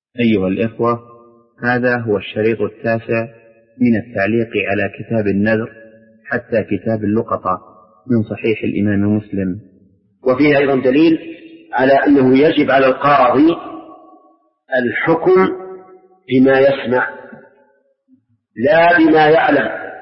أيها الإخوة، هذا هو الشريط التاسع من التعليق على كتاب النذر حتى كتاب اللقطة من صحيح الإمام مسلم. وفيه أيضا دليل على أنه يجب على القاضي الحكم بما يسمع لا بما يعلم،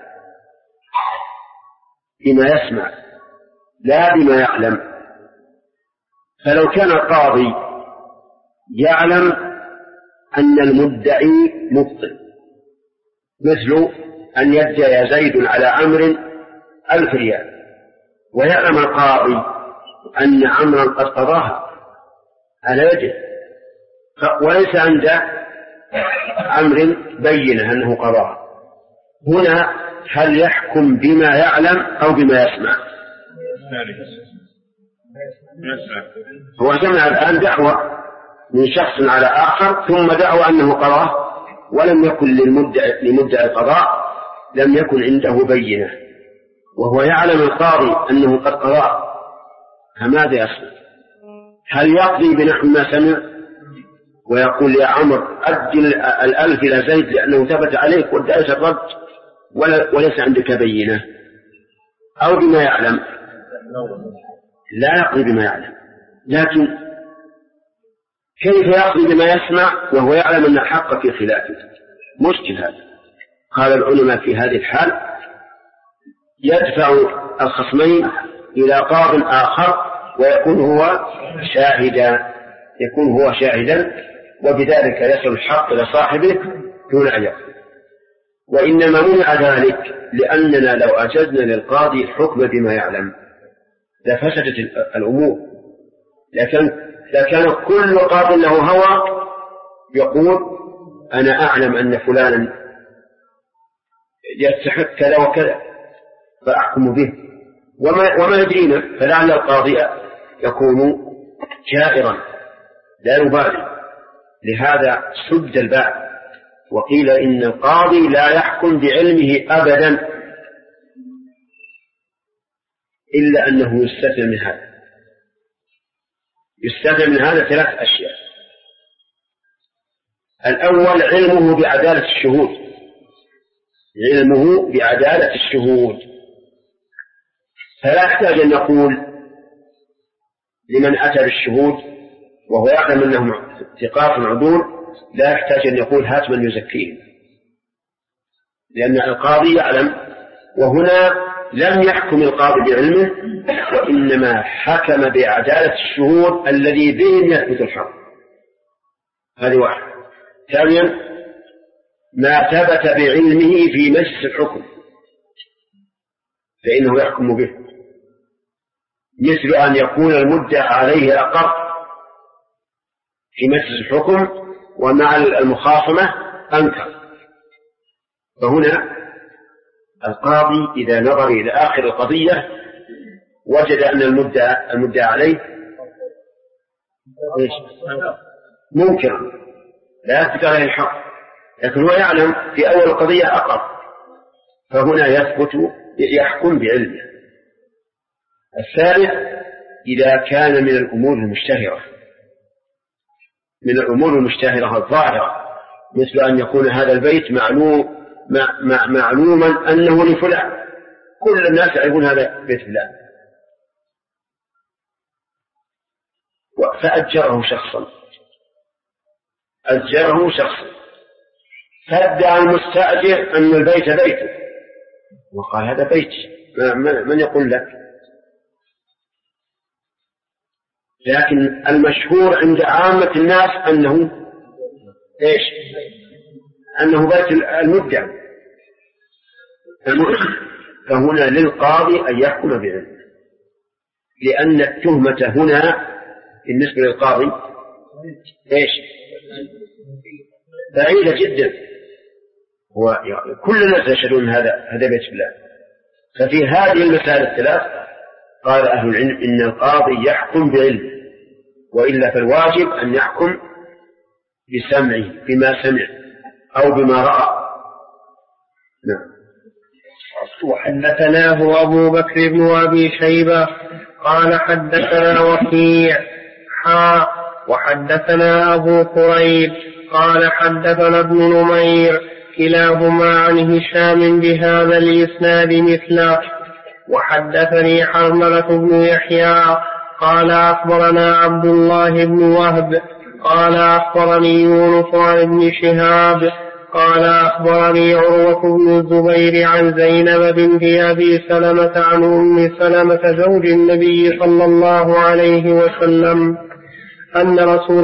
بما يسمع لا بما يعلم. فلو كان القاضي يعلم أن المدعي مبطل، مثل أن يدعي زيد على عمرو 1000 ريال، ويعلم القاضي أن عمرا قد قضاها على يده، وليس عند عمرو بينة أنه قضاها، هنا هل يحكم بما يعلم أو بما يسمع؟ هو سمع الآن دعوة من شخص على آخر، ثم دعوى أنه قضاه، ولم يكن لمدعي القضاء لم يكن عنده بينة، وهو يعلم القاضي أنه قد قضاه، فماذا يصنع؟ هل يقضي بنحو ما سمع ويقول يا عمر أدي 1000 إلى زيد لأنه ثبت عليك وادعيت الرد وليس عندك بينة، أو بما يعلم؟ لا يقضي بما يعلم. لكن كيف يقضي بما يسمع وهو يعلم أن الحق في خلافه؟ مشكل هذا. قال العلماء في هذه الحال يدفع الخصمين إلى قاض آخر ويكون هو شاهدا، وبذلك يصل الحق إلى صاحبه دون أن يقضي. وإنما منع ذلك لأننا لو أجزنا للقاضي الحكم بما يعلم لفسدت الأمور، لكان كل قاض له هوى يقول أنا أعلم أن فلانا يستحق كذا وكذا فأحكم به، وما يدرينا، فلعل القاضي يكون جائرا لا يبالي. لهذا سد الباب وقيل إن القاضي لا يحكم بعلمه أبدا، إلا أنه يستثنى من هذا 3 أشياء. الأول علمه بعدالة الشهود، فلا يحتاج أن يقول لمن أتى بالشهود وهو يعلم أنهم ثقات عدول، لا يحتاج أن يقول هات من يزكيهم، لأن القاضي يعلم. وهنا لم يحكم القاضي بعلمه، وإنما حكم بعدالة الشهود الذي بهم يثبت الحق. هذه واحد. ثانيا ما ثبت بعلمه في مجلس الحكم فإنه يحكم به، مثل أن يكون المدعى عليه أقر في مجلس الحكم ومع المخاصمة أنكر، فهنا القاضي إذا نظر إلى آخر القضية وجد أن المدعى عليه منكر لا يثبت عليه الحق، لكن هو يعلم في أول القضية أقر، فهنا يحكم بعلمه. الثالث إذا كان من الأمور المشتهرة الظاهرة، مثل أن يكون هذا البيت معلوما أنه لفلان، كل الناس يعرفون هذا بيت فلان، فأجره شخصا فادعى المستأجر أن البيت بيته وقال هذا بيتي، من يقول لك؟ لكن المشهور عند عامة الناس أنه بيت المدعي، فهنا للقاضي أن يحكم بعلمه، لأن التهمة هنا بالنسبة للقاضي بعيدة جدا، كل الناس يشهدون هذا بيت فلان. ففي هذه المسائل 3 قال أهل العلم إن القاضي يحكم بعلمه، وإلا فالواجب أن يحكم بسمعه بما سمع أو بما رأى. نعم. وحدثناه أبو بكر بن أبي شيبة قال حدثنا وكيع وحدثنا أبو كريب قال حدثنا ابن نمير كلاهما عن هشام بهذا الإسناد مثله. وحدثني حرملة بن يحيى قال أخبرنا عبد الله بن وهب قال أخبرني يونس عن ابن شهاب قال أخبرني عروة بن الزبير عن زينب بنت أبي سلمة عن أم سلمة زوج النبي صلى الله عليه وسلم أن رسول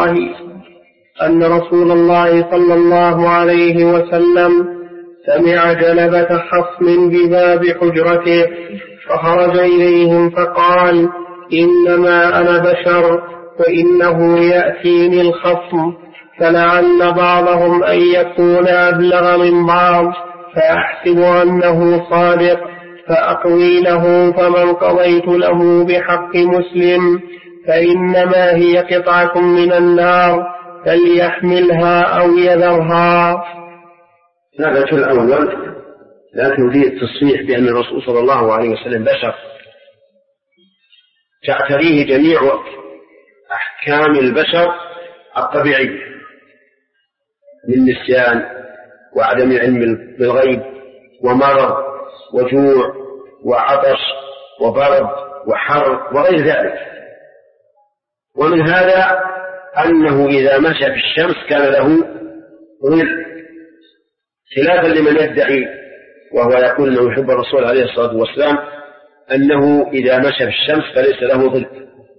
الله صلى الله عليه وسلم سمع جلبة خصم بباب حجرته فخرج إليهم فقال إنما أنا بشر وإنه يأتيني الخصم فلعل بعضهم أن يكون أبلغ من بعض فأحسب أنه صادق فأقوي له فمن قضيت له بحق مسلم فإنما هي قطعة من النار فليحملها أو يذرها. هذا الأول لكن فيه التصريح بأن الرسول صلى الله عليه وسلم بشر تعتريه جميع أحكام البشر الطبيعية من نسيان وعدم علم بالغيب ومرض وجوع وعطش وبرد وحر وغير ذلك. ومن هذا أنه إذا مشى في الشمس كان له ظل خلافا لمن يدعي وهو يقول أنه يحب الرسول عليه الصلاة والسلام أنه إذا مشى في الشمس فليس له ظل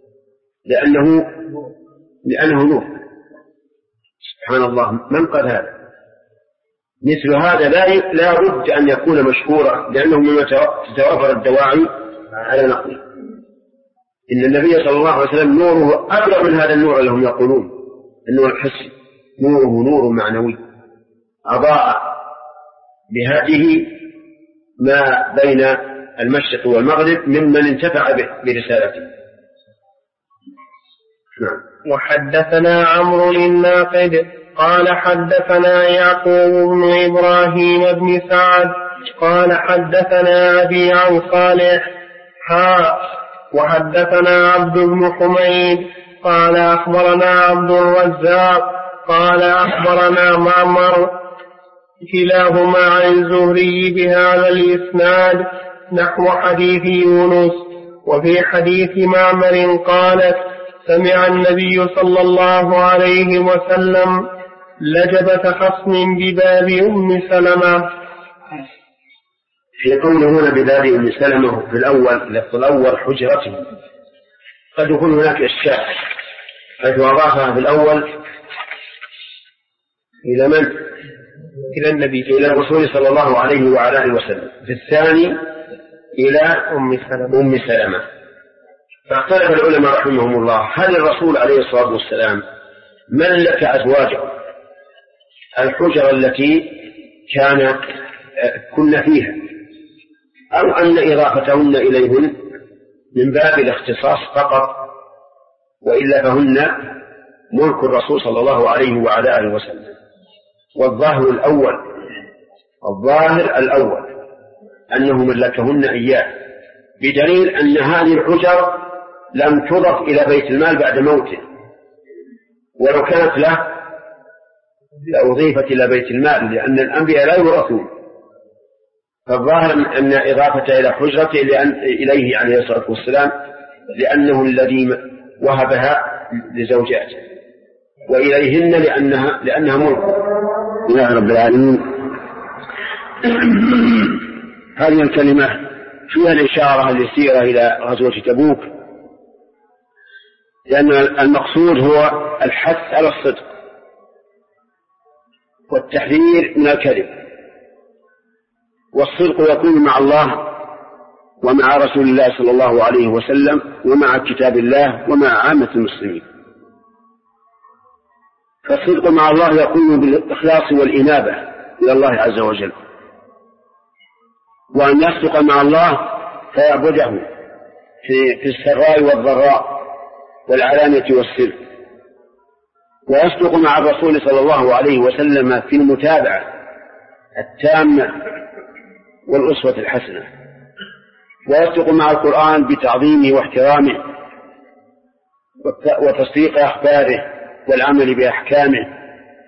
لأنه نور. سبحان الله، من قال هذا؟ مثل هذا لا بد أن يكون مشهورا لأنه مما تتوافر الدواعي على نقله. إن النبي صلى الله عليه وسلم نوره أبلغ من هذا النور اللي هم يقولون النور الحسي، نوره نور معنوي أضاء بهذه ما بين المشرق والمغرب ممن انتفع برسالته. نعم. وحدثنا عمرو الناقد قال حدثنا يعقوب بن إبراهيم بن سعد قال حدثنا أبي عن صالح وحدثنا عبد بن حميد قال أخبرنا عبد الرزاق قال أخبرنا معمر كلاهما عن الزهري بهذا الإسناد نحو حديث يونس. وفي حديث معمر قالت سمع النبي صلى الله عليه وسلم لجبة خصم بباب أم سلمة. في قوله هنا بباب أم سلمة في الأول حجرته قد يكون هناك إشكال حيث أضافها في الأول إلى من؟ إلى النبي إلى الرسول صلى الله عليه وعلى آله وسلم، في الثاني إلى أم سلمة. فاختلف العلماء رحمهم الله هل الرسول عليه الصلاة والسلام ملك أزواجه الحجر التي كنا فيها أو أن إضافتهن إليهن من باب الاختصاص فقط وإلا فهن ملك الرسول صلى الله عليه وعلى آله وسلم. والظاهر الأول أنه ملكهن إياه بدليل أن هذه الحجر لم تضف إلى بيت المال بعد موته، ولو كانت له لأضيفت إلى بيت المال لأن الأنبياء لا يورثون. فالظاهر أن إضافته إلى حجرته إليه عليه الصلاة والسلام لأنه الذي وهبها لزوجاته وإليهن لأنها ملك. يا رب العالمين. هذه الكلمة فيها الإشارة اليسيرة إلى غزوة تبوك، لأن المقصود هو الحث على الصدق والتحذير من الكذب، والصدق يكون مع الله ومع رسول الله صلى الله عليه وسلم ومع كتاب الله ومع عامة المسلمين. فالصدق مع الله يكون بالإخلاص والإنابة إلى الله عز وجل، وأن يصدق مع الله فيعبده في السراء والضراء والعلانية والسر، ويصدق مع الرسول صلى الله عليه وسلم في المتابعة التامة والأسوة الحسنة، ويصدق مع القرآن بتعظيمه واحترامه وتصديق أخباره والعمل بأحكامه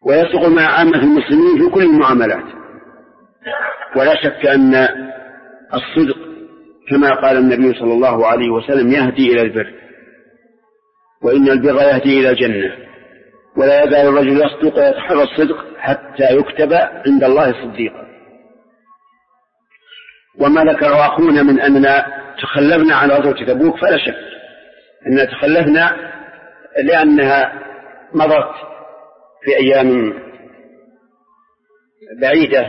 ويصدق مع عامة المسلمين في كل المعاملات. ولا شك أن الصدق كما قال النبي صلى الله عليه وسلم يهدي إلى البر، وإن البر يهدي إلى الجنة، ولا يزال الرجل يصدق ويتحرى الصدق حتى يكتب عند الله صديقا. وما ذكر أخونا من أننا تخلفنا عن غزوة تبوك فلا شك أننا تخلفنا لأنها مضت في أيام بعيدة،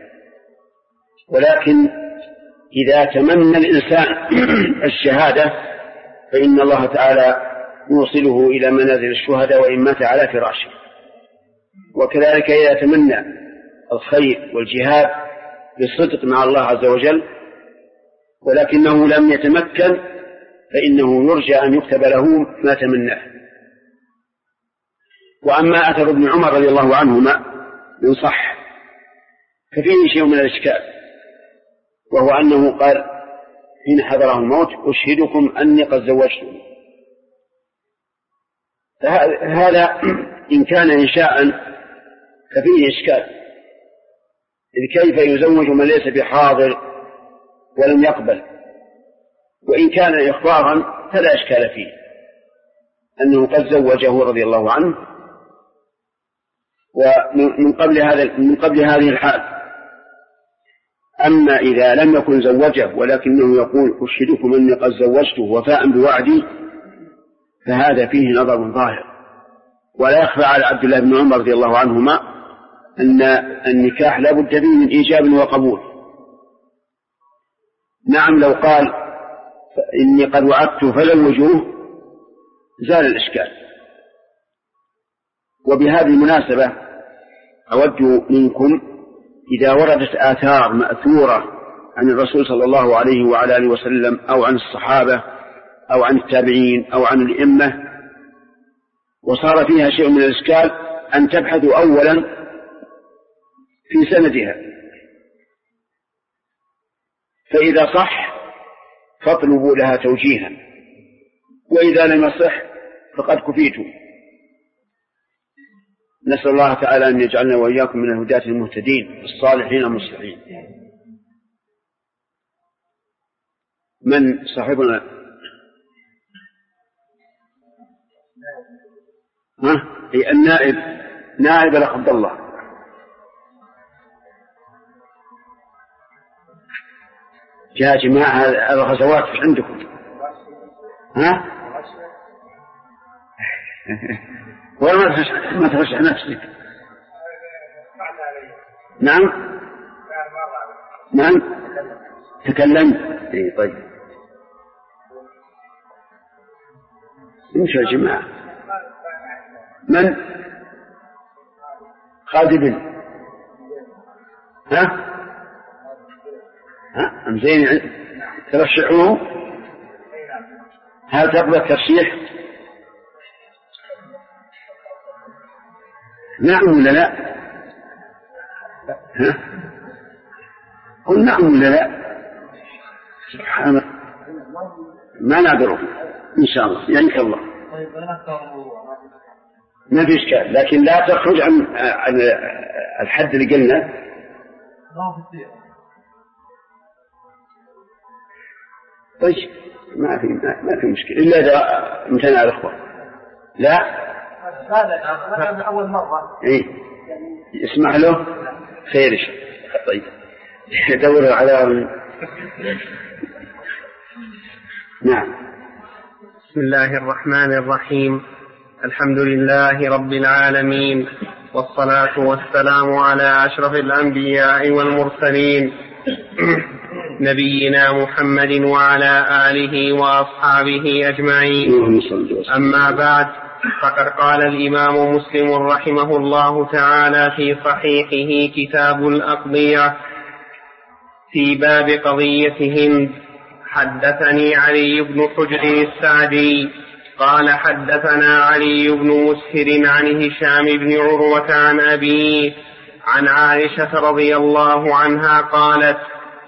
ولكن إذا تمنى الإنسان الشهادة فإن الله تعالى يوصله إلى منازل الشهداء وإن مات على فراشه. وكذلك إذا تمنى الخير والجهاد بالصدق مع الله عز وجل ولكنه لم يتمكن فإنه يرجى أن يكتب له ما تمناه. وأما أثر ابن عمر رضي الله عنهما من صح ففيه شيء من الإشكال، وهو أنه قال حين حضره الموت أشهدكم أني قد زوجتم. هذا إن كان إنشاء ففيه إشكال، إذ كيف يزوج من ليس بحاضر ولم يقبل؟ وإن كان إخبارا فلا إشكال فيه أنه قد زوجه رضي الله عنه ومن قبل هذه الحال. أما إذا لم يكن زوجه ولكنه يقول أشهدكم أني قد زوجته وفاء بوعدي فهذا فيه نظر ظاهر. ولا يخفى على عبد الله بن عمر رضي الله عنهما أن النكاح لا بد فيه من إيجاب وقبول. نعم لو قال إني قد وعدت فزوجوه زال الإشكال. وبهذه المناسبة أود منكم إذا وردت آثار مأثورة عن الرسول صلى الله عليه وعلى آله وسلم أو عن الصحابة أو عن التابعين أو عن الأئمة وصار فيها شيء من الإشكال أن تبحثوا أولا في سندها، فإذا صح فاطلبوا لها توجيها، وإذا لم يصح فقد كفيتم. نسأل الله تعالى أن يجعلنا وإياكم من الهداة المهتدين الصالحين المصلحين. من صاحبنا؟ النائب، نائب الأخ عبد الله. يا جماعة الغزوات عندكم ولا ما ترشح نفسك؟ نعم تكلمت. طيب امشوا يا جماعة. من خالد أم زين ترشحوه؟ هل تقبل الترشيح؟ نعم ولا لا؟ قل نعم ولا لا؟ سبحان ما نعذره إن شاء الله ينك الله. ما في إشكال، لكن لا تخرج عن الحد اللي قلنا. طيب ما في مشكلة إلا إذا امتنع الأخوة. لا هذا أول مرة يسمح له خير. طيب دور على نعم. بسم الله الرحمن الرحيم. الحمد لله رب العالمين، والصلاة والسلام على أشرف الأنبياء والمرسلين نبينا محمد وعلى آله وأصحابه أجمعين. أما بعد، فقد قال الإمام مسلم رحمه الله تعالى في صحيحه كتاب الأقضية في باب قضية هند: حدثني علي بن حجر السعدي قال حدثنا علي بن مسهر عن هشام بن عروة عن أبيه عن عائشة رضي الله عنها قالت: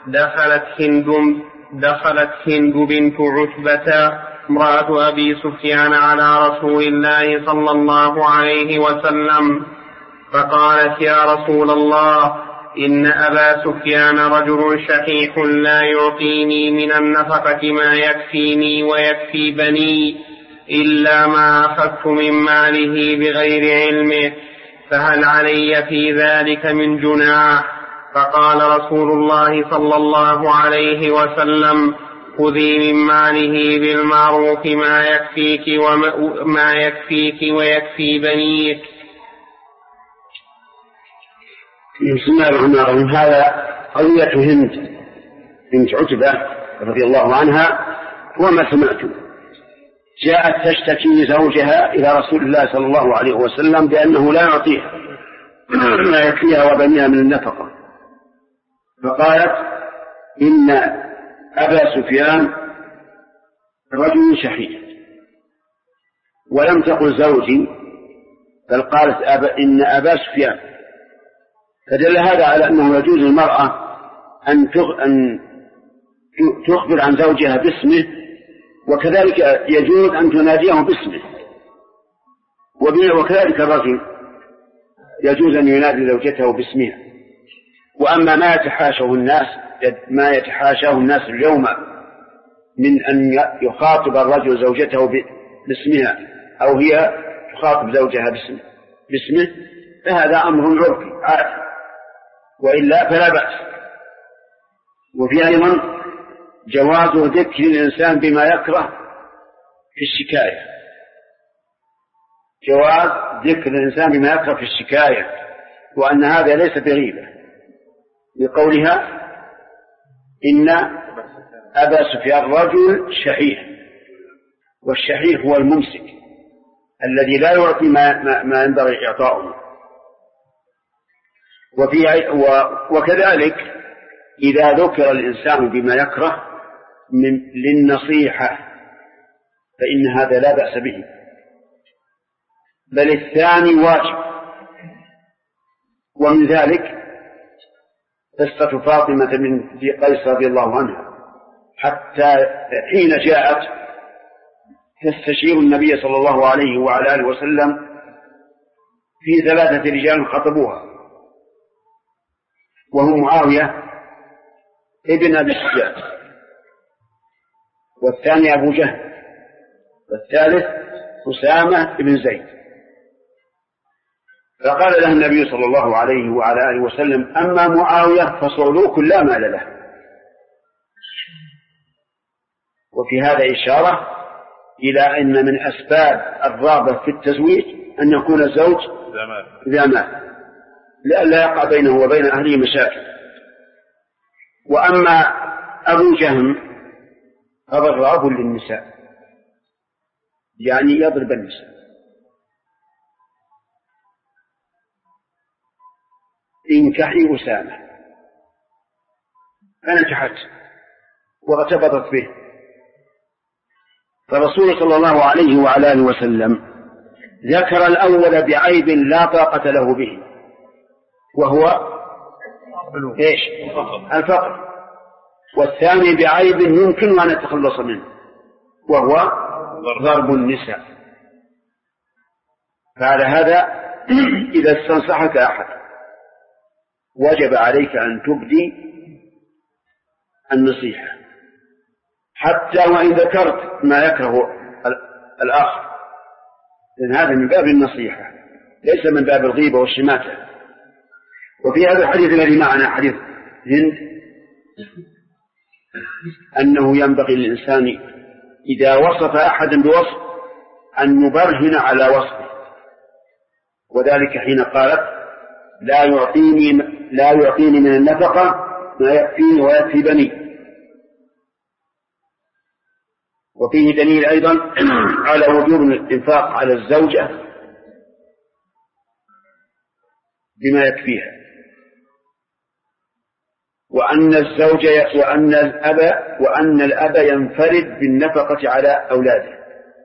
دخلت هند بنت عتبة امرأة أبي سفيان على رسول الله صلى الله عليه وسلم فقالت يا رسول الله إن أبا سفيان رجل شحيح لا يعطيني من النفقة ما يكفيني ويكفي بني إلا ما أخذت من ماله بغير علمه، فهل علي في ذلك من جناح؟ فقال رسول الله صلى الله عليه وسلم خذي من ماله بالمعروف ما يكفيك ويكفي بنيك. بسم الله الرحمن الرحيم. هذا قضية هند بنت عتبة رضي الله عنها. وما سمعت جاءت تشتكي زوجها إلى رسول الله صلى الله عليه وسلم بأنه لا يعطيها ما يكفيها وبنيها من النفقة، فقالت إن أبا سفيان رجل شحيح، ولم تقل زوجي بل قالت إن أبا سفيان، فدل هذا على أنه يجوز للمرأة أن تخبر عن زوجها باسمه، وكذلك يجوز أن تناديه باسمه، وكذلك الرجل يجوز أن ينادي زوجته باسمها. وأما ما يتحاشاه الناس اليوم من أن يخاطب الرجل زوجته باسمها أو هي تخاطب زوجها باسمه فهذا أمر عرفي عادي، وإلا فلا بأس. وفي أيضا جواز ذكر الإنسان بما يكره في الشكاية، جواز ذكر الإنسان بما يكره في الشكاية، وأن هذا ليس بغيبة، لقولها إن أبا سفيان رجل شحيح، والشحيح هو الممسك الذي لا يعطي ما ينبغي إعطاؤه. وكذلك إذا ذكر الإنسان بما يكره للنصيحة فإن هذا لا بأس به، بل الثاني واجب. ومن ذلك قصة فاطمة بنت قيس رضي الله عنها، حتى حين جاءت تستشير النبي صلى الله عليه وعلى آله وسلم في 3 رجال خطبوها، وهم معاوية ابن أبي سفيان، والثاني أبو جهل، والثالث أسامة بن زيد. فقال له النبي صلى الله عليه وعلى آله وسلم أما معاوية فصعلوك لا مال له. وفي هذا إشارة إلى أن من أسباب الرغبة في التزويج أن يكون الزوج ذا مال لئلا يقع بينه وبين أهله مشاكل. وأما أبو جهم فضراب للنساء، يعني يضرب النساء. انكحي أسامة، فنجحت وارتبطت به، فالرسول صلى الله عليه وعلى آله وسلم ذكر الأول بعيب لا طاقة له به، وهو إيش؟ الفقر، والثاني بعيب يمكن أن يتخلص منه وهو ضرب النساء. فعلى هذا إذا استنصحك أحد وجب عليك أن تبدي النصيحة، حتى وإن ذكرت ما يكره الآخر، لأن هذا من باب النصيحة ليس من باب الغيبة والشماتة. وفي هذا الحديث الذي معنا حديث هند أنه ينبغي للإنسان إذا وصف أحدا بوصف أن يبرهن على وصفه، وذلك حين قالت لا يعطيني من النفقة ما يكفيني ويكفي بني. وفيه دليل أيضا على وجوب الإنفاق على الزوجة بما يكفيها، وأن الأب ينفرد بالنفقة على أولاده.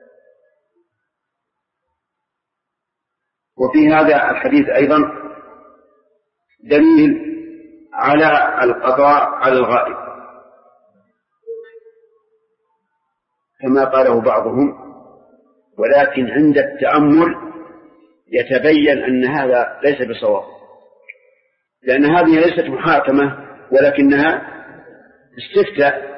وفي هذا الحديث أيضا دليل على القضاء على الغائب كما قاله بعضهم، ولكن عند التأمل يتبين أن هذا ليس بصواب، لأن هذه ليست محاكمة ولكنها استفتاء،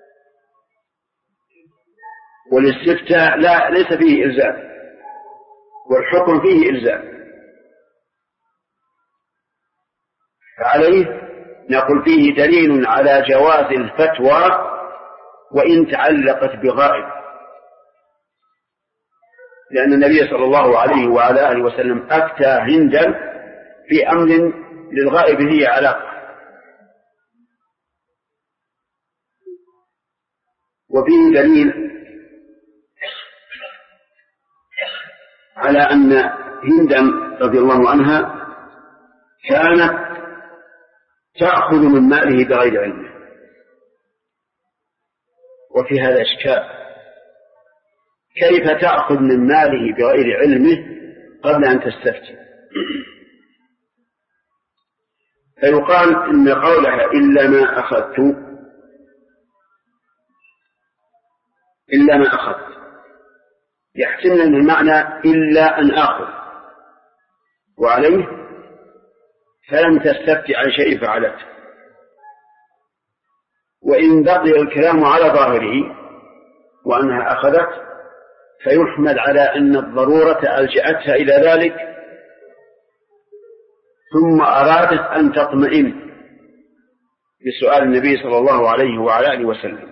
والاستفتاء ليس فيه إلزام، والحكم فيه إلزام. فعليه نقول فيه دليل على جواز الفتوى وإن تعلقت بغائب، لأن النبي صلى الله عليه وعلى آله وسلم أفتى هندا في أمر للغائب هي علاقة. وفيه دليل على أن هندا رضي الله عنها كانت تأخذ من ماله بغير علمه، وفي هذا إشكال، كيف تأخذ من ماله بغير علمه قبل أن تستفتي؟ فيقال إن قولها إلا ما أخذت يحتمل أن المعنى إلا أن آخذ، وعليه فلم تستفتي عن شيء فعلته. وإن بقي الكلام على ظاهره وأنها أخذت فيحمل على أن الضرورة ألجأتها إلى ذلك، ثم أرادت أن تطمئن بسؤال النبي صلى الله عليه وعلى آله وسلم.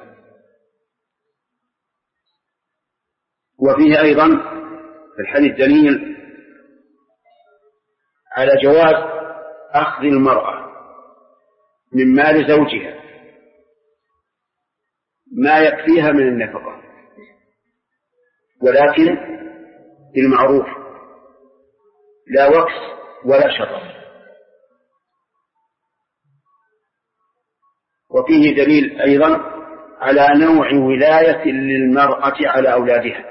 وفيه أيضا في الحديث دليل على جواز أخذ المرأة من مال زوجها ما يكفيها من النفقة، ولكن بالمعروف، لا وكس ولا شطر. وفيه دليل أيضا على نوع ولاية للمرأة على أولادها،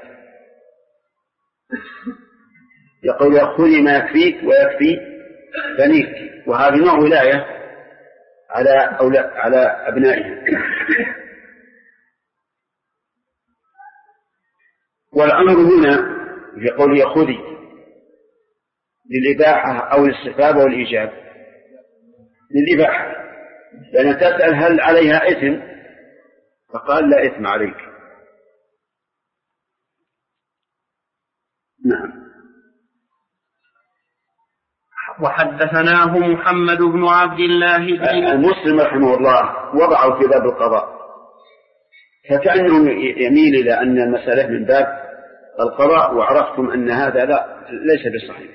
يقول خذي ما يكفيك ويكفي بنيك، وهذه نوع ولاية على أبنائها. والأمر هنا في قوله خذي للإباحة أو الاستحباب أو الإيجاب؟ للإباحة، لأن تسأل هل عليها إثم، فقال لا إثم عليك. نعم. وحدثناه محمد بن عبد الله المسلم رحمه الله وضعه في باب القضاء، فكأنه يميل إلى أن المسألة من باب القضاء، وعرفتم أن هذا ليس بصحيح،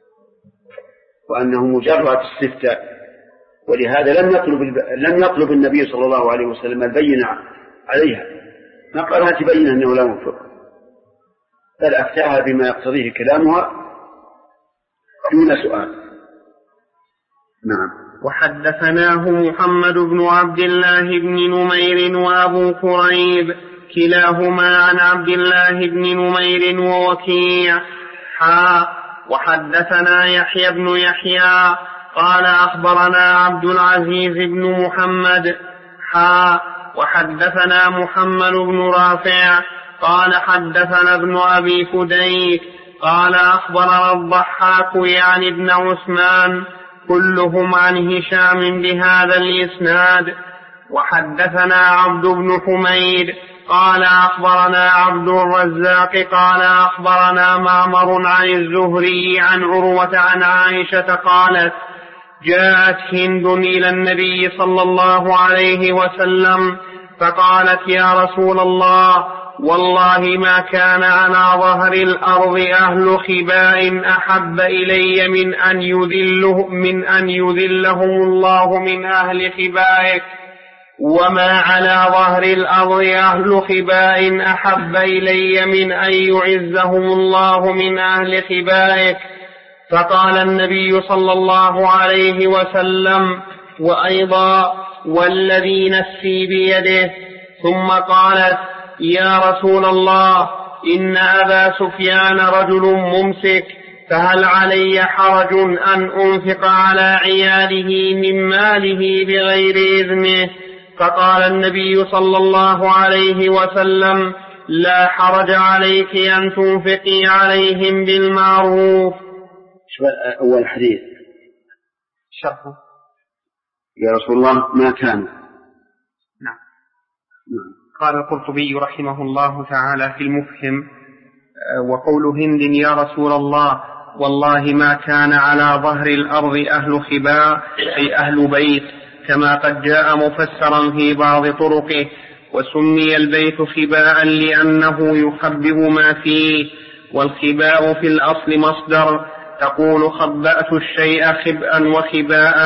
وأنه مجرد استفتاء. ولهذا لم يطلب النبي صلى الله عليه وسلم البينة عليها، ما قالها تبين أنه لا ينفق، بل أفتاها بما يقتضيه كلامها دون سؤال. نعم. وحدثناه محمد بن عبد الله بن نمير وأبو كريب كلاهما عن عبد الله بن نمير ووكيع وحدثنا يحيى بن يحيى قال أخبرنا عبد العزيز بن محمد وحدثنا محمد بن رافع قال حدثنا ابن أبي فديك قال أخبرنا الضحاك يعني ابن عثمان كلهم عن هشام بهذا الإسناد. وحدثنا عبد بن حميد قال أخبرنا عبد الرزاق قال أخبرنا معمر عن الزهري عن عروة عن عائشة قالت جاءت هند إلى النبي صلى الله عليه وسلم فقالت يا رسول الله والله ما كان على ظهر الأرض أهل خباء أحب إلي من أن يذلهم الله من أهل خبائك، وما على ظهر الأرض أهل خباء أحب إلي من أن يعزهم الله من أهل خبائك. فقال النبي صلى الله عليه وسلم وأيضا والذي نفسي بيده. ثم قالت يا رسول الله إن أبا سفيان رجل ممسك، فهل علي حرج أن أنفق على عياله من ماله بغير إذنه؟ فقال النبي صلى الله عليه وسلم لا حرج عليك أن تنفقي عليهم بالمعروف. أول حديث شرحه يا رسول الله ما كان. نعم. قال القرطبي رحمه الله تعالى في المفهم: وقول هند يا رسول الله والله ما كان على ظهر الأرض أهل خباء أي أهل بيت، كما قد جاء مفسرا في بعض طرقه. وسمي البيت خباء لأنه يخبئ ما فيه، والخباء في الأصل مصدر، تقول خبأت الشيء خبئا وخباء.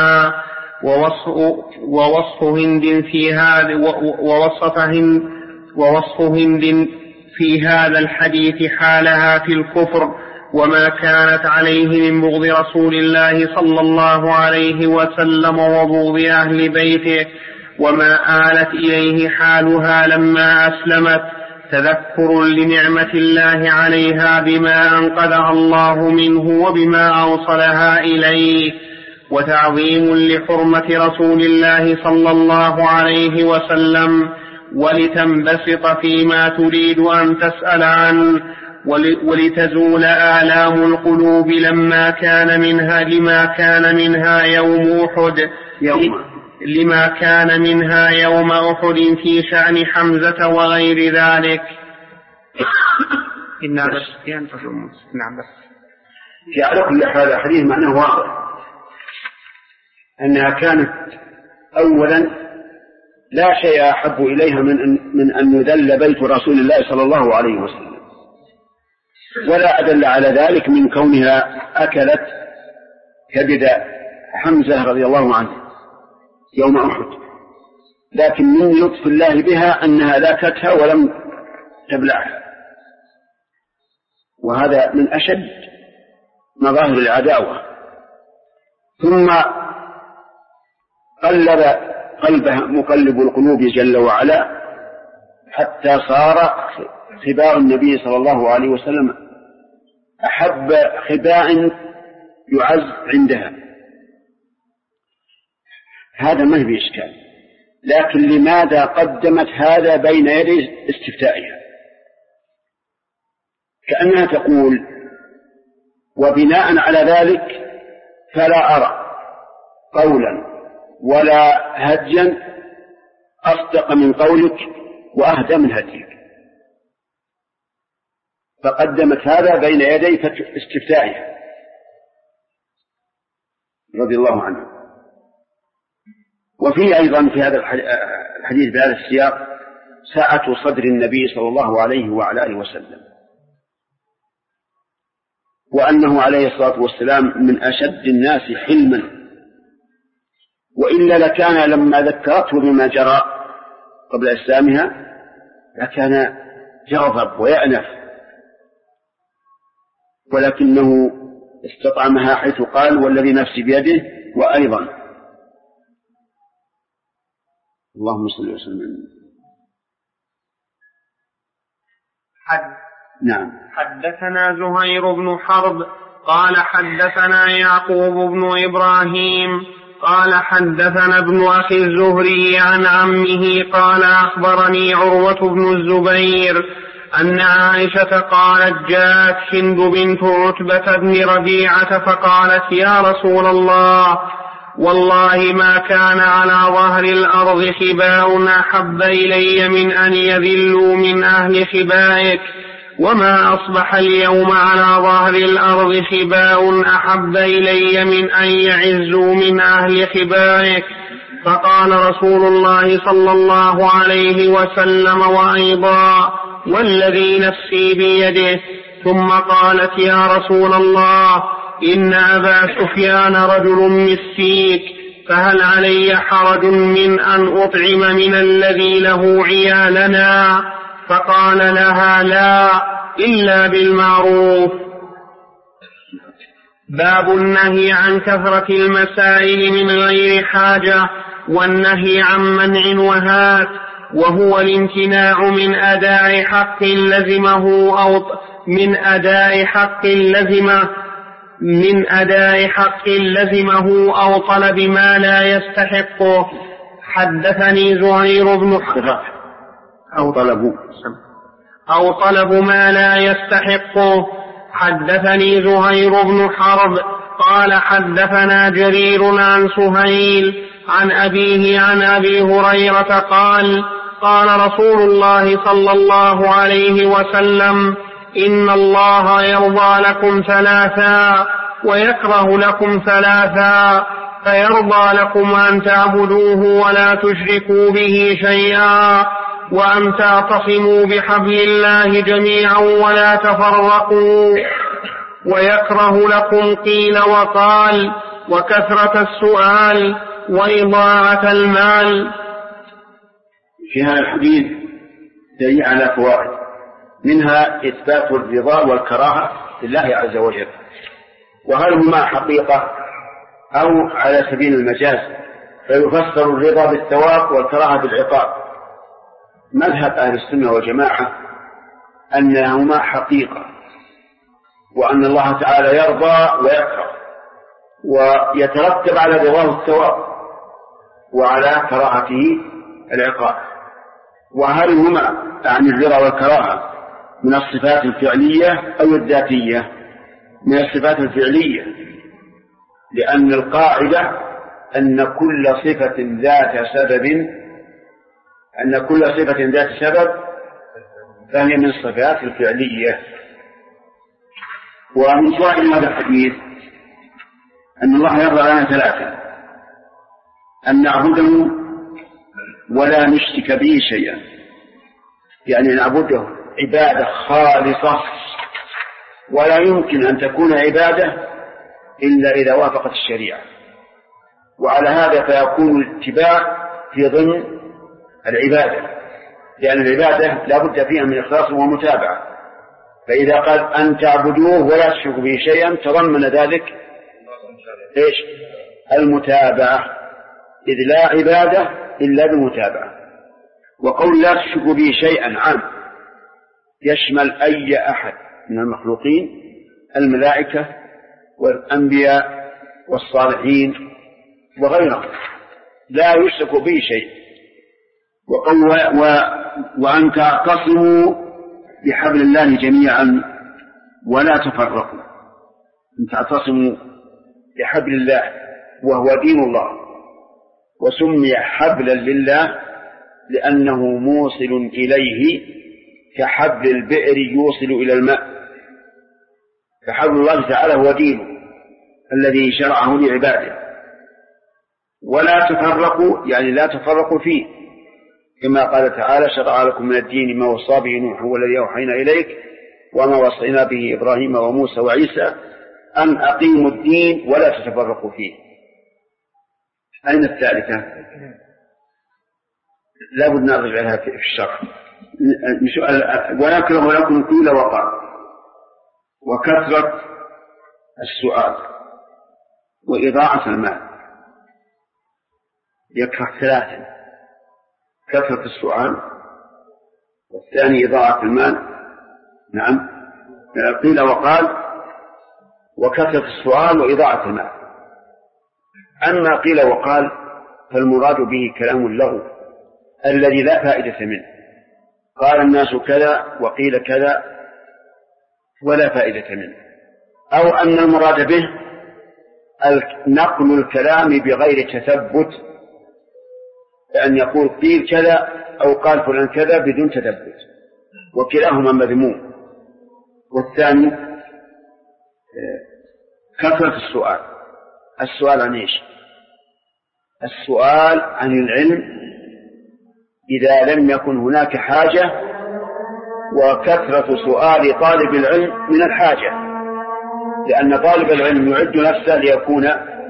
ووصف هند في هذا الحديث حالها في الكفر وما كانت عليه من بغض رسول الله صلى الله عليه وسلم وبغض أهل بيته، وما آلت إليه حالها لما أسلمت، تذكر لنعمة الله عليها بما أنقذها الله منه وبما أوصلها إليه، وتعظيم لحرمة رسول الله صلى الله عليه وسلم، ولتنبسط فيما تريد أن تسأل عنه، ولتزول آلام القلوب لما كان منها يوم أحد في شأن حمزة وغير ذلك. نعم في على كل حال الحديث معناه واضح أنها كانت أولا لا شيء أحب إليها من أن يذل بيت رسول الله صلى الله عليه وسلم، ولا أدل على ذلك من كونها أكلت كبد حمزة رضي الله عنه يوم أحد، لكن من لطف الله بها أنها ذاكتها ولم تبلعها، وهذا من أشد مظاهر العداوة. ثم قلب قلبها مقلب القلوب جل وعلا حتى صار خباء النبي صلى الله عليه وسلم أحب خباء يعز عندها. هذا ما في إشكال، لكن لماذا قدمت هذا بين يدي استفتائها؟ كأنها تقول وبناء على ذلك فلا أرى قولا ولا هديا أصدق من قولك وأهدى من هديك، فقدمت هذا بين يدي استفتائها رضي الله عنه. وفي أيضا في هذا الحديث بهذا السياق سعة صدر النبي صلى الله عليه وعلى آله وسلم، وأنه عليه الصلاة والسلام من أشد الناس حلما، وإلا لكان لما ذكرته بما جرى قبل إسلامها لكان يغضب ويأنف، ولكنه استطعمها حيث قال والذي نفسي بيده. وأيضا اللهم صل وسلم. نعم. حدثنا زهير بن حرب قال حدثنا يعقوب بن إبراهيم قال حدثنا ابن أخي الزهري عن عمه قال أخبرني عروة بن الزبير أن عائشة قالت جاءت هند بنت عتبة بن ربيعة فقالت يا رسول الله والله ما كان على ظهر الأرض خباء أحب إلي من أن يذلوا من أهل خبائك، وما أصبح اليوم على ظهر الأرض خباء أحب إلي من أن يعزوا من أهل خبائك. فقال رسول الله صلى الله عليه وسلم وأيضا والذي نفسي بيده. ثم قالت يا رسول الله إن أبا سفيان رجل مسيك، فهل علي حرج من أن أطعم من الذي له عيالنا؟ فقال لها لا إلا بالمعروف. باب النهي عن كثرة المسائل من غير حاجة، والنهي عن منع وهات، وهو الامتناع من أداء حق لزمه أو طلب ما لا يستحقه. حدثني زهير بن حرب أو طلب ما لا يستحقه. حدثني زهير بن حرب قال حدثنا جرير عن سهيل عن أبيه عن أبي هريرة قال قال رسول الله صلى الله عليه وسلم إن الله يرضى لكم ثلاثا ويكره لكم ثلاثا فيرضى لكم أن تعبدوه ولا تشركوا به شيئا وأن تعتصموا بحبل الله جميعا ولا تفرقوا ويكره لكم قيل وقال وكثرة السؤال وإضاعة المال. في هذا الحديث دليل على فوائد، منها إثبات الرضا والكراهة لله عز وجل، وهل هما حقيقة أو على سبيل المجاز، فيفسر الرضا بالثواب والكراهة بالعقاب. مذهب أهل السنة والجماعة أنهما حقيقة، وأن الله تعالى يرضى ويكره، ويترتب على رضاه الثواب وعلى كراهته العقاب. وهل هما عن الرضا والكراهة من الصفات الفعلية أو الذاتية؟ من الصفات الفعلية، لأن القاعدة أن كل صفة ذات سبب فهي من الصفات الفعلية. ومن فوائد هذا الحديث أن الله يرضى لنا ثلاثة: أن نعبده ولا نشرك به شيئا، يعني نعبده عبادة خالصة، ولا يمكن أن تكون عبادة إلا إذا وافقت الشريعة. وعلى هذا فيكون الاتباع في ضمن العبادة، لأن العبادة لا بد فيها من إخلاص ومتابعة. فإذا قال أن تعبدوه ولا تشركوا به شيئا تضمن ذلك إيش؟ المتابعة، إذ لا عبادة إلا بمتابعة. وقول لا تشركوا به شيئا عام يشمل أي أحد من المخلوقين، الملائكة والأنبياء والصالحين وغيرهم، لا يشرك به شيء. وأن تعتصموا بحبل الله جميعا ولا تفرقوا. أن تعتصموا بحبل الله وهو دين الله، وسمي حبلا لله لأنه موصل إليه كحبل البئر يوصل إلى الماء. فحبل الله تعالى هو دينه الذي شرعه لعباده. ولا تفرقوا، يعني لا تفرقوا فيه، كما قال تعالى: شرع لكم من الدين ما وصى به نوح والذي أوحينا إليك وما وصينا به إبراهيم وموسى وعيسى أن أقيموا الدين ولا تتفرقوا فيه. أين الثالثة؟ لا بد نرجع لها في الشرع. ولكن قيل وقال وكثرة السؤال وإضاعة المال. يكره ثلاثة: كثرة السؤال، والثاني إضاعة المال. نعم، قيل وقال وكثرة السؤال وإضاعة المال. أما قيل وقال فالمراد به كلام اللغو الذي لا فائدة منه. قال الناس كذا وقيل كذا ولا فائدة منه. أو أن المراد به نقل الكلام بغير تثبت، لأن يقول قيل كذا أو قال فلان كذا بدون تثبت، وكلاهما مذموم. والثاني كثرة السؤال. السؤال عن إيش؟ السؤال عن العلم إذا لم يكن هناك حاجة، وكثرة سؤال طالب العلم من الحاجة، لأن طالب العلم يعد نفسه ليكون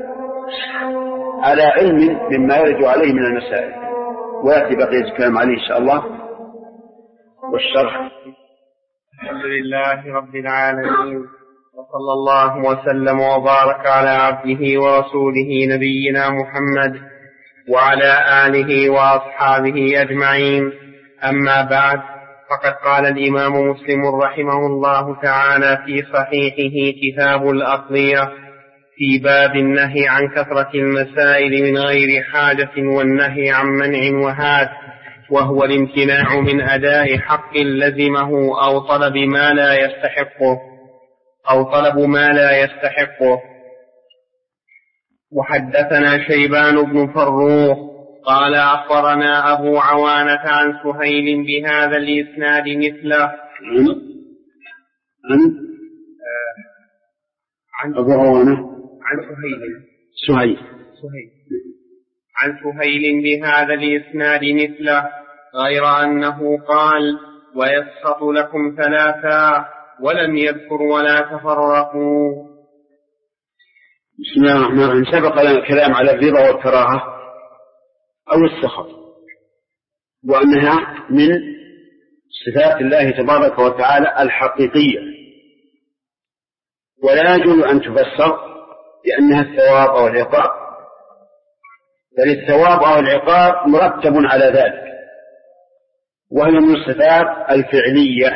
على علم مما يرد عليه من المسائل. ويأتي بقية الكلام عليه إن شاء الله والشرح. الحمد لله رب العالمين، وصلى الله وسلم وبارك على عبده ورسوله نبينا محمد وعلى آله وأصحابه أجمعين. أما بعد، فقد قال الإمام مسلم رحمه الله تعالى في صحيحه كتاب الأقضية في باب النهي عن كثرة المسائل من غير حاجة والنهي عن منع وهات، وهو الامتناع من أداء حق لزمه أو طلب ما لا يستحقه. وحدثنا شيبان بن فروخ قال أخبرنا أبو عوانة عن سهيل بهذا الإسناد مثله. عن أبو عوانة عن سهيل عن سهيل بهذا الإسناد مثله، غير أنه قال ويسخط لكم ثلاثا ولم يذكر ولا تفرقوا. بسم الله الرحمن الرحيم. سبق لنا الكلام على الرضا والكراهة أو السخط، وأنها من صفات الله تبارك وتعالى الحقيقية، ولا يجوز أن تفسر لأنها الثواب أو العقاب، بل الثواب أو العقاب مرتب على ذلك، وهي من الصفات الفعلية،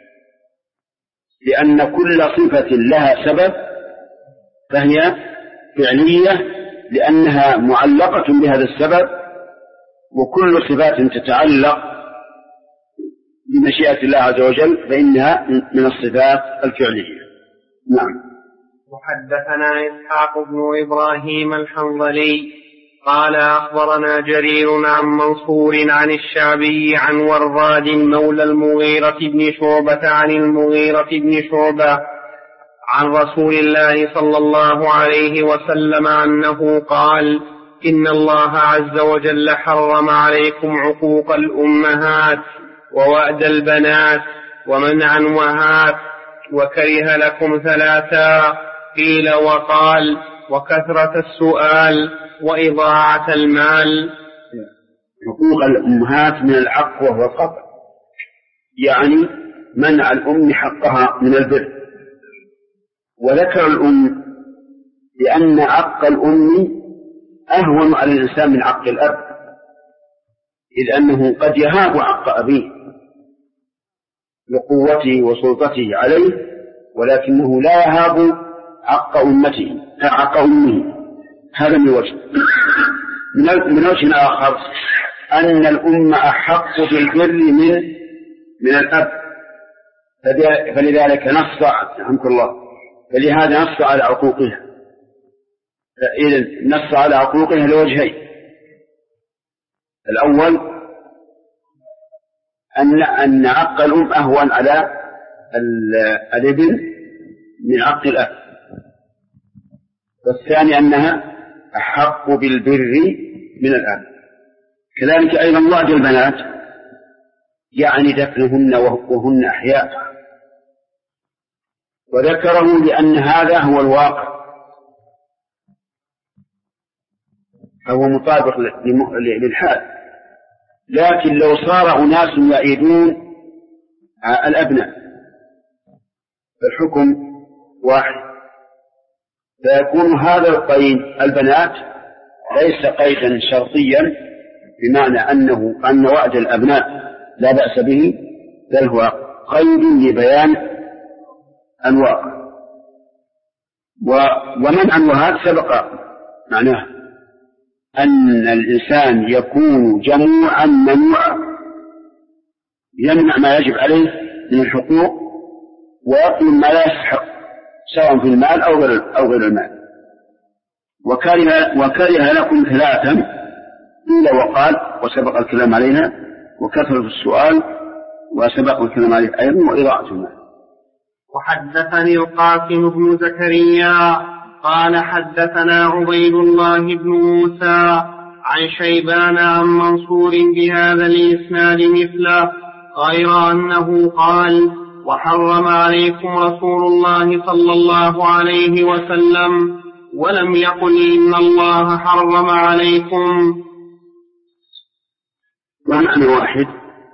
لأن كل صفة لها سبب فهي فعلية لأنها معلقة بهذا السبب، وكل صفات تتعلق بمشيئة الله عز وجل فإنها من الصفات الفعلية. نعم. وحدثنا إسحاق بن إبراهيم الحنظلي قال أخبرنا جرير عن منصور عن الشعبي عن وراد مولى المغيرة بن شعبة عن المغيرة بن شعبة عن رسول الله صلى الله عليه وسلم أنه قال إن الله عز وجل حرم عليكم عقوق الأمهات ووأد البنات ومنع الوهات، وكره لكم ثلاثا قيل وقال وكثرة السؤال وإضاعة المال. حقوق الأمهات من العق وهو القطع، يعني منع الأم حقها من البر، وذكر الأم لأن عق الأم أهون على الإنسان من عق الأب، إذ أنه قد يهاب عق أبيه لقوته وسلطته عليه، ولكنه لا يهاب عق أمه. هذا من وجه. من وجه آخر أن الأم أحق بالبر من الأب، فلذلك نص رحمك الله، فلهذا نص على عقوقها. إذن نص على عقوقها لوجهين: الأول أن عق الأم أهون على الابن من عق الأب، والثاني أنها أحق بالبر من الأب. كذلك أيضا وعد البنات يعني دفنهن وهن أحياء، وذكره لأن هذا هو الواقع، فهو مطابق للحال. لكن لو صار أناس يعيدون الأبناء فالحكم واحد، فيكون هذا القيد البنات ليس قيدا شرطيا بمعنى أن وعد الأبناء لا بأس به، بل هو قيد لبيان الواقع. ومنع الوهات سبق معناه أن الإنسان يكون جموعا منوعا، يمنع ما يجب عليه من الحقوق ويطلب ما لا يستحق سواء في المال أو غير المال. وكره لكم ثلاثا قيل وقال وسبق الكلام عليها، وكثرة السؤال وسبق الكلام عليه أيضا، وإضاعة المال. وحدثني القاسم بن زكريا قال حدثنا عبيد الله بن موسى عن شيبان عن منصور بهذا الإسناد مثله، غير أنه قال وحرم عليكم رسول الله صلى الله عليه وسلم، ولم يقل إن الله حرم عليكم. ومعنى واحد،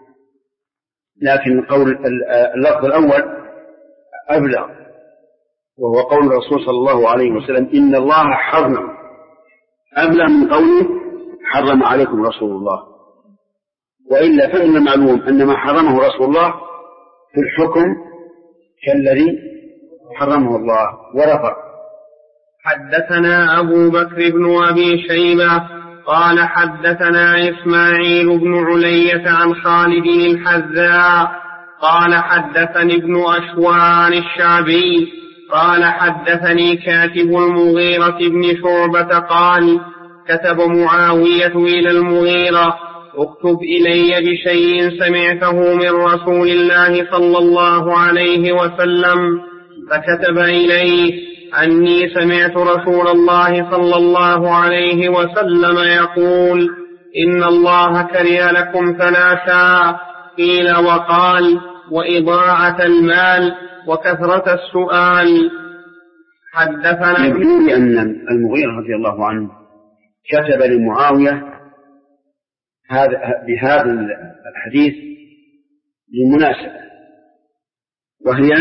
لكن اللفظ الأول أبلغ، وهو قول الرسول صلى الله عليه وسلم إن الله حرم، أبلغ من قوله حرم عليكم رسول الله. وإلا فإن المعلوم أن ما حرمه رسول الله في الحكم كالذي حرمه الله ورفع. حدثنا أبو بكر بن أبي شيبة قال حدثنا إسماعيل بن علية عن خالد الحذاء قال حدثني ابن أشوى عن الشعبي قال حدثني كاتب المغيرة بن شعبة قال كتب معاوية إلى المغيرة اكتب إلي بشيء سمعته من رسول الله صلى الله عليه وسلم، فكتب إليه أني سمعت رسول الله صلى الله عليه وسلم يقول إن الله كره لكم ثلاثا، قيل وقال وإضاعة المال وكثرة السؤال. حدثنا يبدو أن المغيرة رضي الله عنه كتب لمعاوية بهذا الحديث لمناسبة، وهي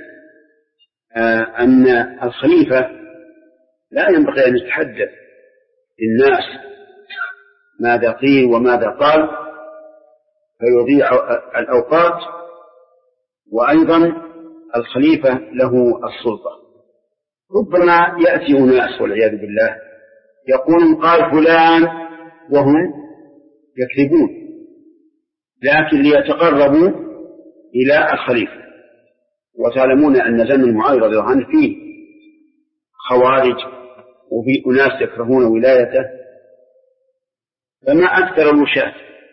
أن الخليفة لا ينبغي أن يتحدث للناس ماذا قيل وماذا قال فيضيع الأوقات، وأيضا الخليفة له السلطة. ربما يأتي أناس والعياذ بالله يقول قال فلان وهم يكذبون، لكن ليتقربوا إلى الخليفة. وتعلمون أن زمن معاوية رضي الله عنه فيه خوارج وفي أناس يكرهون ولايته، فما أكثر الوشاة.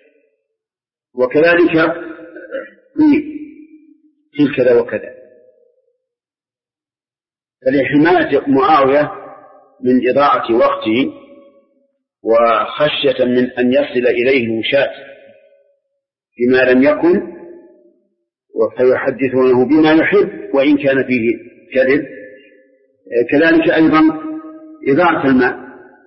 وكذلك في كذا وكذا. فلحماية معاوية من إضاعة وقته وخشية من أن يصل إليه الوشاة بما لم يكن فيحدثونه بما يحب وإن كان فيه كذب، كذلك أيضا إضاعة المال،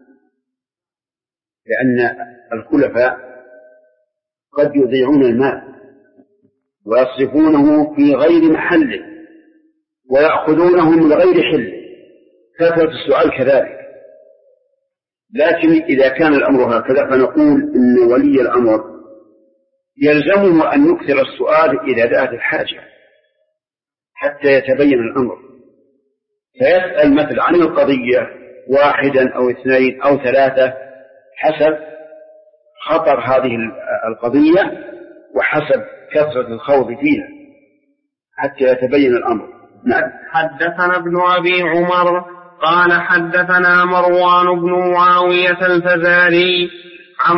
لأن الخلفاء قد يضيعون المال ويصرفونه في غير محله ويأخذونه من غير حل، كثرة السؤال كذلك. لكن إذا كان الأمر هكذا فنقول إن ولي الأمر يلزمه أن يكثر السؤال إذا دعت الحاجة حتى يتبين الأمر، فيسأل مثل عن القضية واحدا أو اثنين أو ثلاثة حسب خطر هذه القضية وحسب كثرة الخوض فيها حتى يتبين الأمر. نعم. حدثنا ابن أبي عمر قال حدثنا مروان بن معاوية الفزاري عن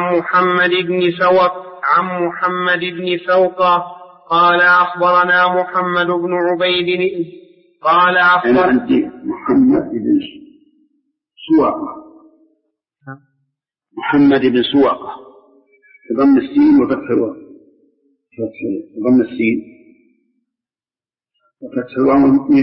محمد بن سوقة قال أخبرنا محمد بن عبيد قال أخبرنا محمد بن سوقة محمد بن سوقة بضم السين وفتح الواو، بضم السين وفتح الواو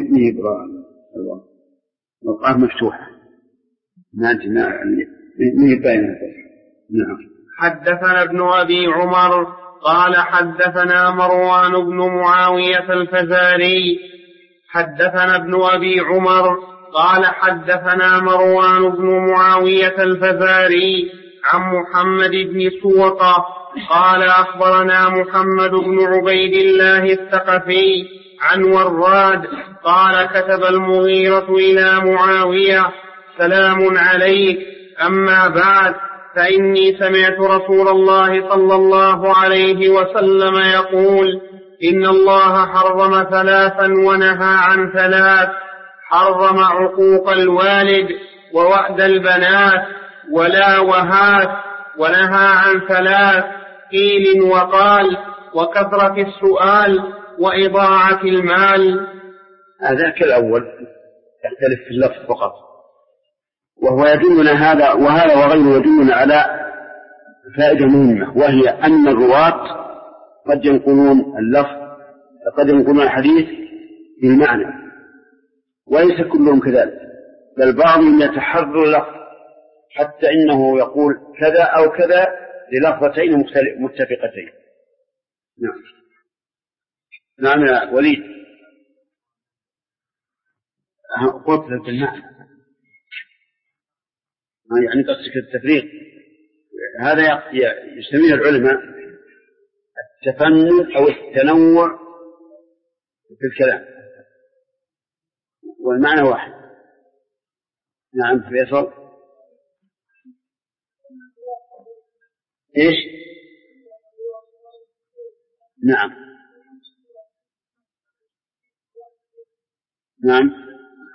الواو مفتوحة ما يبين. نعم. حدثنا ابن أبي عمر قال حدثنا مروان بن معاوية الفزاري حدثنا ابن أبي عمر قال حدثنا مروان بن معاوية الفزاري عن محمد بن سوقة قال أخبرنا محمد بن عبيد الله الثقفي عن وراد قال كتب المغيرة إلى معاوية سلام عليك، أما بعد فإني سمعت رسول الله صلى الله عليه وسلم يقول إن الله حرم ثلاثا ونهى عن ثلاث، حرم عقوق الوالد ووأد البنات ولا وهات، ونهى عن ثلاث قيل وقال وكثرة السؤال وإضاعة المال. ذاك الأول يختلف في اللفظ فقط، وهو يدلنا هذا وغيره يدلنا على فائدة مهمة، وهي أن الرواة قد ينقلون اللفظ قد ينقلون الحديث بالمعنى، وليس كلهم كذلك، بل بعضهم يتحرر اللفظ حتى إنه يقول كذا أو كذا للفظتين متفقتين. نعم. نعم يا وليد، قلت بالمعنى يعني قصدك التفريق. هذا يسميه العلماء التفنن أو التنوع في الكلام، والمعنى واحد. نعم فيصل. إيش؟ نعم. نعم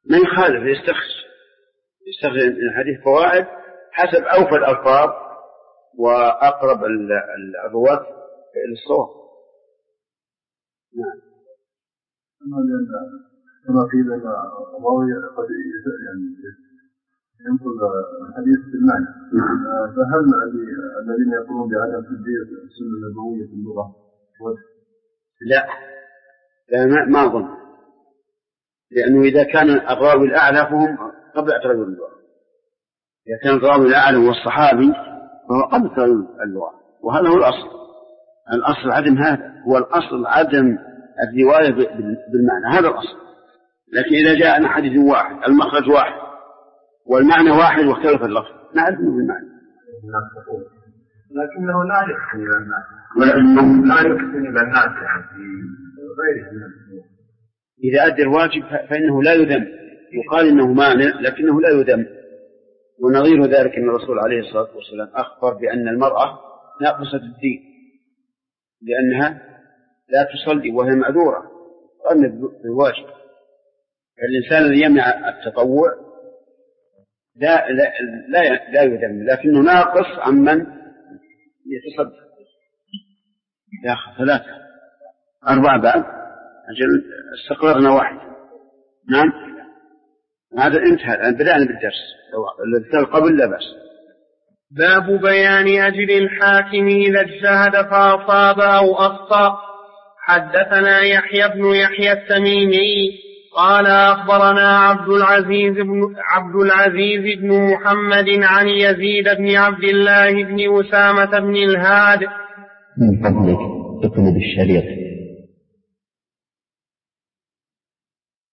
ما يخالف، يستخرج من الحديث فوائد حسب أوفى الألفاظ وأقرب الرواة للصواب. نعم. كما قيل أن الراوي قد ينقل الحديث بالمعنى، فهل الذين يقولون بعدم تدبير السنة النبوية في اللغة وجه؟ لا ما أظن، لأنه إذا كان الراوي الأعلى فهم قبل اعتراض اللغة، إذا كان الراوي الأعلى هو الصحابي فهو قبل اعتراض اللغة، وهذا هو الأصل عدم هذا، هو الأصل عدم الرواية بالمعنى، هذا الأصل. لكن إذا جاء حديث واحد المخرج واحد والمعنى واحد واختلف اللفظ نعرف منه بالمعنى، لكنه لا يحسن إلى الناس، ولكنه لا يحسن إلى الناس في غيره من الأمور. إذا أدى الواجب فإنه لا يذم، يقال إنه مانع لكنه لا يذم. ونظير ذلك أن الرسول عليه الصلاة والسلام أخبر بأن المرأة ناقصة الدين لأنها لا تصلي وهي معذورة، قال بالواجب. الإنسان الذي يمنع التطوع لا يذم، لكنه ناقص عمن يتصدق. يا أخي 3 4 بعد أجل استقررنا واحد. نعم هذا انتهى، بدأنا بالدرس الذي قبل لا بأس. باب بيان أجر الحاكم إذا اجتهد فأصاب أو أخطأ. حدثنا يحيى بن يحيى التميمي قال أخبرنا عبد العزيز بن محمد عن يزيد بن عبد الله بن أسامة بن الهاد. من فضلك اقلب الشريط.